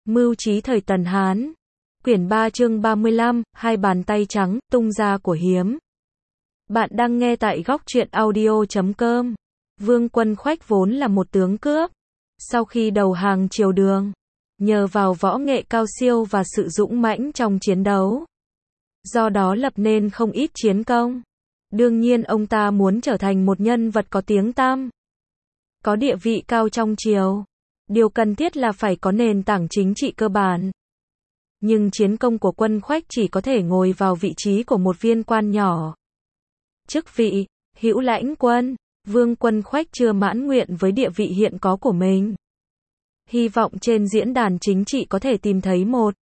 Mưu trí thời Tần Hán. Quyển 3 chương 35, hai bàn tay trắng, tung ra của hiếm. Bạn đang nghe tại góc truyện audio.com. Vương Quân Khoách vốn là một tướng cướp. Sau khi đầu hàng triều Đường, nhờ vào võ nghệ cao siêu và sự dũng mãnh trong chiến đấu, do đó lập nên không ít chiến công. Đương nhiên ông ta muốn trở thành một nhân vật có tiếng tăm, có địa vị cao trong triều. Điều cần thiết là phải có nền tảng chính trị cơ bản. Nhưng chiến công của Quân Khoách chỉ có thể ngồi vào vị trí của một viên quan nhỏ. Chức vị, hữu lãnh quân, Vương Quân Khoách chưa mãn nguyện với địa vị hiện có của mình. Hy vọng trên diễn đàn chính trị có thể tìm thấy một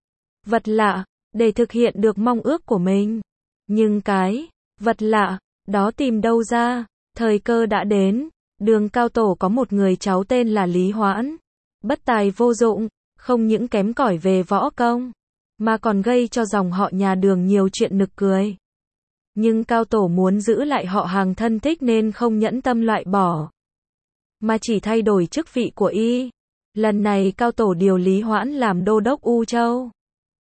vật lạ, để thực hiện được mong ước của mình. Nhưng cái vật lạ đó tìm đâu ra? Thời cơ đã đến. Đường Cao Tổ có một người cháu tên là Lý Hoãn. Bất tài vô dụng, không những kém cỏi về võ công, mà còn gây cho dòng họ nhà Đường nhiều chuyện nực cười. Nhưng Cao Tổ muốn giữ lại họ hàng thân thích nên không nhẫn tâm loại bỏ, mà chỉ thay đổi chức vị của y. Lần này Cao Tổ điều Lý Hoãn làm đô đốc U Châu,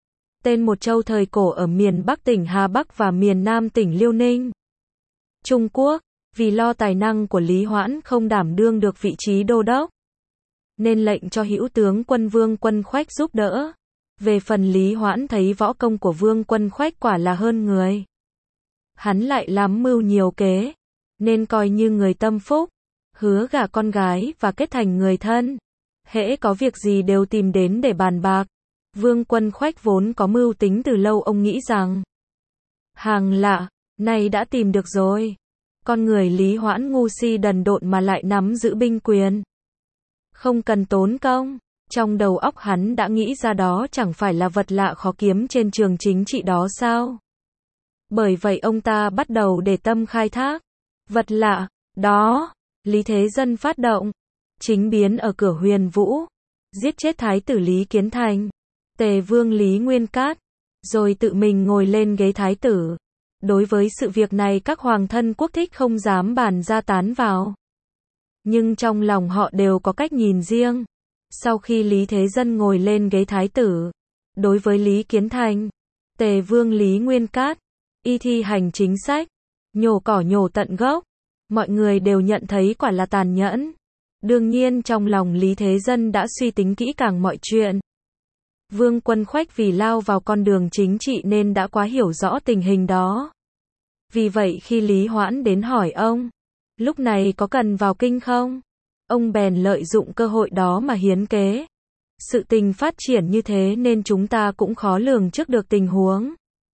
tên một châu thời cổ ở miền Bắc tỉnh Hà Bắc và miền Nam tỉnh Liêu Ninh, Trung Quốc. Vì lo tài năng của Lý Hoãn không đảm đương được vị trí đô đốc, nên lệnh cho hữu tướng quân Vương Quân Khoách giúp đỡ. Về phần Lý Hoãn thấy võ công của Vương Quân Khoách quả là hơn người, hắn lại lắm mưu nhiều kế, nên coi như người tâm phúc, hứa gả con gái và kết thành người thân. Hễ có việc gì đều tìm đến để bàn bạc. Vương Quân Khoách vốn có mưu tính từ lâu, ông nghĩ rằng hàng lạ này đã tìm được rồi. Con người Lý Hoãn ngu si đần độn mà lại nắm giữ binh quyền, không cần tốn công. Trong đầu óc hắn đã nghĩ ra đó chẳng phải là vật lạ khó kiếm trên trường chính trị đó sao? Bởi vậy ông ta bắt đầu để tâm khai thác. Vật lạ đó, Lý Thế Dân phát động chính biến ở cửa Huyền Vũ, giết chết Thái tử Lý Kiến Thành, Tề Vương Lý Nguyên Cát, rồi tự mình ngồi lên ghế thái tử. Đối với sự việc này các hoàng thân quốc thích không dám bàn ra tán vào, nhưng trong lòng họ đều có cách nhìn riêng. Sau khi Lý Thế Dân ngồi lên ghế thái tử, đối với Lý Kiến Thành, Tề Vương Lý Nguyên Cát, y thi hành chính sách nhổ cỏ nhổ tận gốc, mọi người đều nhận thấy quả là tàn nhẫn. Đương nhiên trong lòng Lý Thế Dân đã suy tính kỹ càng mọi chuyện. Vương Quân Khoách vì lao vào con đường chính trị nên đã quá hiểu rõ tình hình đó. Vì vậy khi Lý Hoãn đến hỏi ông, lúc này có cần vào kinh không? Ông bèn lợi dụng cơ hội đó mà hiến kế. Sự tình phát triển như thế nên chúng ta cũng khó lường trước được tình huống.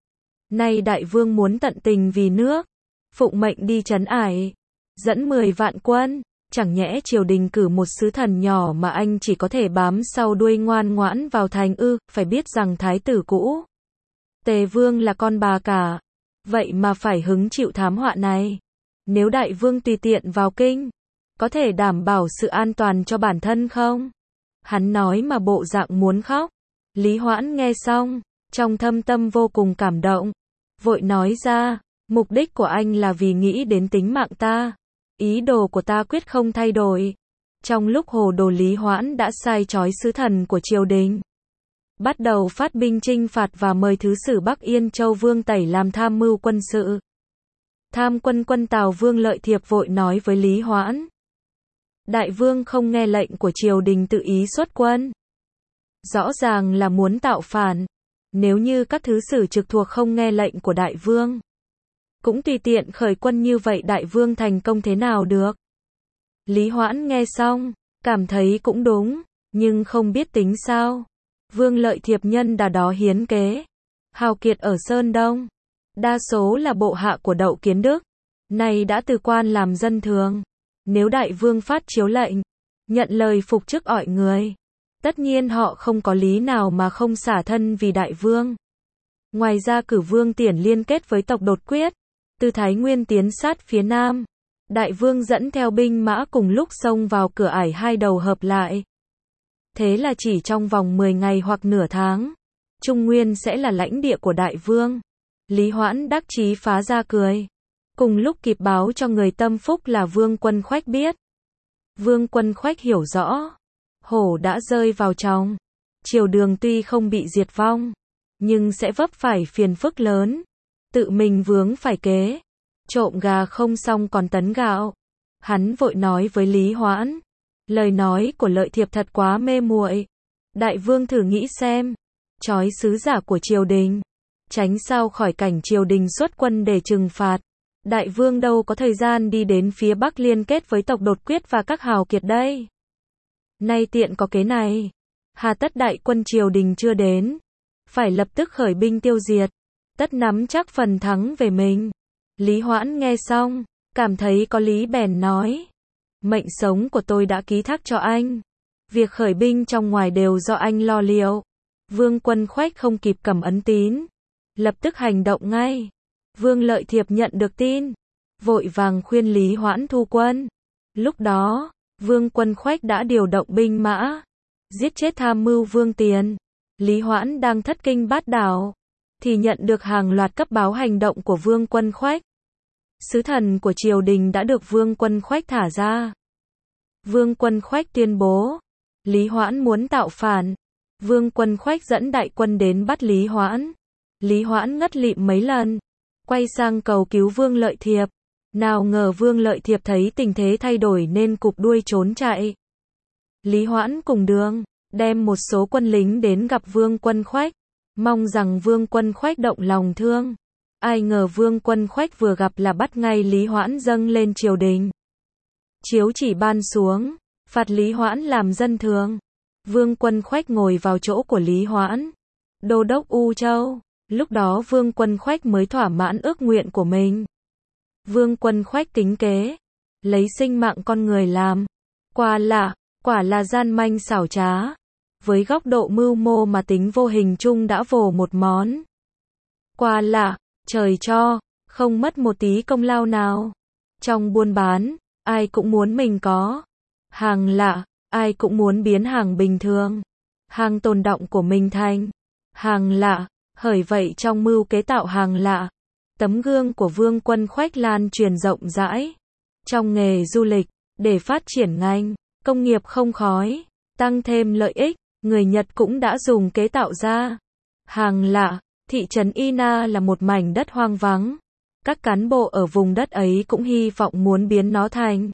Nay đại vương muốn tận tình vì nước, phụng mệnh đi trấn ải, dẫn 10 vạn quân. Chẳng nhẽ triều đình cử một sứ thần nhỏ mà anh chỉ có thể bám sau đuôi ngoan ngoãn vào thành ư? Phải biết rằng thái tử cũ Tề Vương là con bà cả, vậy mà phải hứng chịu thám họa này. Nếu đại vương tùy tiện vào kinh, có thể đảm bảo sự an toàn cho bản thân không? Hắn nói mà bộ dạng muốn khóc. Lý Hoãn nghe xong, trong thâm tâm vô cùng cảm động, vội nói ra, mục đích của anh là vì nghĩ đến tính mạng ta. Ý đồ của ta quyết không thay đổi. Trong lúc hồ đồ, Lý Hoãn đã sai trói sứ thần của triều đình, bắt đầu phát binh chinh phạt và mời thứ sử Bắc Yên Châu Vương Tẩy làm tham mưu quân sự. Tham quân quân Tào Vương Lợi Thiệp vội nói với Lý Hoãn, đại vương không nghe lệnh của triều đình tự ý xuất quân, rõ ràng là muốn tạo phản. Nếu như các thứ sử trực thuộc không nghe lệnh của đại vương, cũng tùy tiện khởi quân như vậy, đại vương thành công thế nào được? Lý Hoãn nghe xong, cảm thấy cũng đúng, nhưng không biết tính sao. Vương Lợi Thiệp nhân đà đó hiến kế, hào kiệt ở Sơn Đông, đa số là bộ hạ của Đậu Kiến Đức, này đã từ quan làm dân thường. Nếu đại vương phát chiếu lệnh, nhận lời phục chức ỏi người, tất nhiên họ không có lý nào mà không xả thân vì đại vương. Ngoài ra cử Vương Tiển liên kết với tộc Đột Quyết, từ Thái Nguyên tiến sát phía Nam. Đại vương dẫn theo binh mã cùng lúc xông vào cửa ải hai đầu hợp lại. Thế là chỉ trong vòng 10 ngày hoặc nửa tháng, Trung Nguyên sẽ là lãnh địa của đại vương. Lý Hoãn đắc chí phá ra cười. Cùng lúc kịp báo cho người tâm phúc là Vương Quân Khoách biết. Vương Quân Khoách hiểu rõ, hổ đã rơi vào trong Triều Đường tuy không bị diệt vong, nhưng sẽ vấp phải phiền phức lớn. Tự mình vướng phải kế. Trộm gà không xong còn tấn gạo. Hắn vội nói với Lý Hoãn. Lời nói của Lợi Thiệp thật quá mê muội. Đại vương thử nghĩ xem. Trói sứ giả của triều đình. Tránh sao khỏi cảnh triều đình xuất quân để trừng phạt. Đại vương đâu có thời gian đi đến phía Bắc liên kết với tộc Đột Quyết và các hào kiệt đây. Nay tiện có kế này. Hà tất đại quân triều đình chưa đến. Phải lập tức khởi binh tiêu diệt. Tất nắm chắc phần thắng về mình. Lý Hoãn nghe xong, cảm thấy có lý bèn nói. Mệnh sống của tôi đã ký thác cho anh. Việc khởi binh trong ngoài đều do anh lo liệu. Vương Quân Khoách không kịp cầm ấn tín. Lập tức hành động ngay. Vương Lợi Thiệp nhận được tin. Vội vàng khuyên Lý Hoãn thu quân. Lúc đó, Vương Quân Khoách đã điều động binh mã. Giết chết tham mưu Vương Tiền. Lý Hoãn đang thất kinh bát đảo. Thì nhận được hàng loạt cấp báo hành động của Vương Quân Khoách. Sứ thần của triều đình đã được Vương Quân Khoách thả ra. Vương Quân Khoách tuyên bố. Lý Hoãn muốn tạo phản. Vương Quân Khoách dẫn đại quân đến bắt Lý Hoãn. Lý Hoãn ngất lịm mấy lần. Quay sang cầu cứu Vương Lợi Thiệp. Nào ngờ Vương Lợi Thiệp thấy tình thế thay đổi nên cụp đuôi trốn chạy. Lý Hoãn cùng đường, đem một số quân lính đến gặp Vương Quân Khoách. Mong rằng Vương Quân Khoách động lòng thương. Ai ngờ Vương Quân Khoách vừa gặp là bắt ngay Lý Hoãn dâng lên triều đình. Chiếu chỉ ban xuống, phạt Lý Hoãn làm dân thường. Vương Quân Khoách ngồi vào chỗ của Lý Hoãn. Đô đốc U Châu. Lúc đó Vương Quân Khoách mới thỏa mãn ước nguyện của mình. Vương Quân Khoách tính kế. Lấy sinh mạng con người làm. Quả là gian manh xảo trá. Với góc độ mưu mô mà tính vô hình chung đã vồ một món. Quả là, trời cho, không mất một tí công lao nào. Trong buôn bán, ai cũng muốn mình có. Hàng lạ, ai cũng muốn biến hàng bình thường. Hàng tồn đọng của mình thành. Hàng lạ, hởi vậy trong mưu kế tạo hàng lạ. Tấm gương của Vương Quân Khoách lan truyền rộng rãi. Trong nghề du lịch, để phát triển ngành, công nghiệp không khói, tăng thêm lợi ích, người Nhật cũng đã dùng kế tạo ra. Hàng lạ, thị trấn Ina là một mảnh đất hoang vắng. Các cán bộ ở vùng đất ấy cũng hy vọng muốn biến nó thành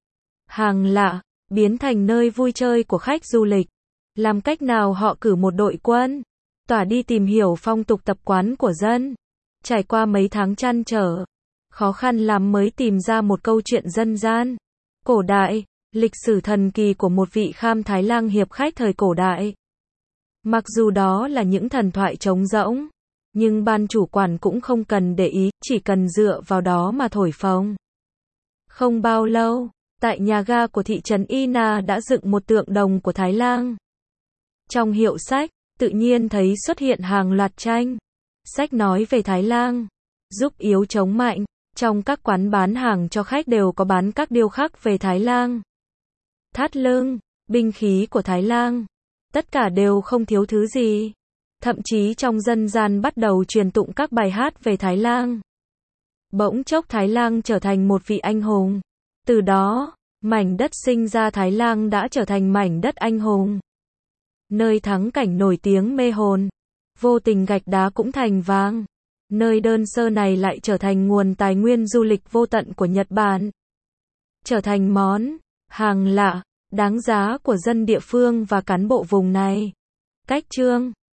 hàng lạ, biến thành nơi vui chơi của khách du lịch. Làm cách nào họ cử một đội quân, tỏa đi tìm hiểu phong tục tập quán của dân. Trải qua mấy tháng trăn trở, khó khăn lắm mới tìm ra một câu chuyện dân gian, cổ đại, lịch sử thần kỳ của một vị Kham Thái Lang hiệp khách thời cổ đại. Mặc dù đó là những thần thoại trống rỗng, nhưng ban chủ quản cũng không cần để ý, chỉ cần dựa vào đó mà thổi phồng. Không bao lâu, tại nhà ga của thị trấn Ina đã dựng một tượng đồng của Thái Lang. Trong hiệu sách, tự nhiên thấy xuất hiện hàng loạt tranh. Sách nói về Thái Lang, giúp yếu chống mạnh. Trong các quán bán hàng cho khách đều có bán các điêu khắc về Thái Lang. Thắt lưng, binh khí của Thái Lang. Tất cả đều không thiếu thứ gì. Thậm chí trong dân gian bắt đầu truyền tụng các bài hát về Thái Lang. Bỗng chốc Thái Lang trở thành một vị anh hùng. Từ đó, mảnh đất sinh ra Thái Lang đã trở thành mảnh đất anh hùng. Nơi thắng cảnh nổi tiếng mê hồn. Vô tình gạch đá cũng thành vàng. Nơi đơn sơ này lại trở thành nguồn tài nguyên du lịch vô tận của Nhật Bản. Trở thành món hàng lạ, đáng giá của dân địa phương và cán bộ vùng này. Cách chương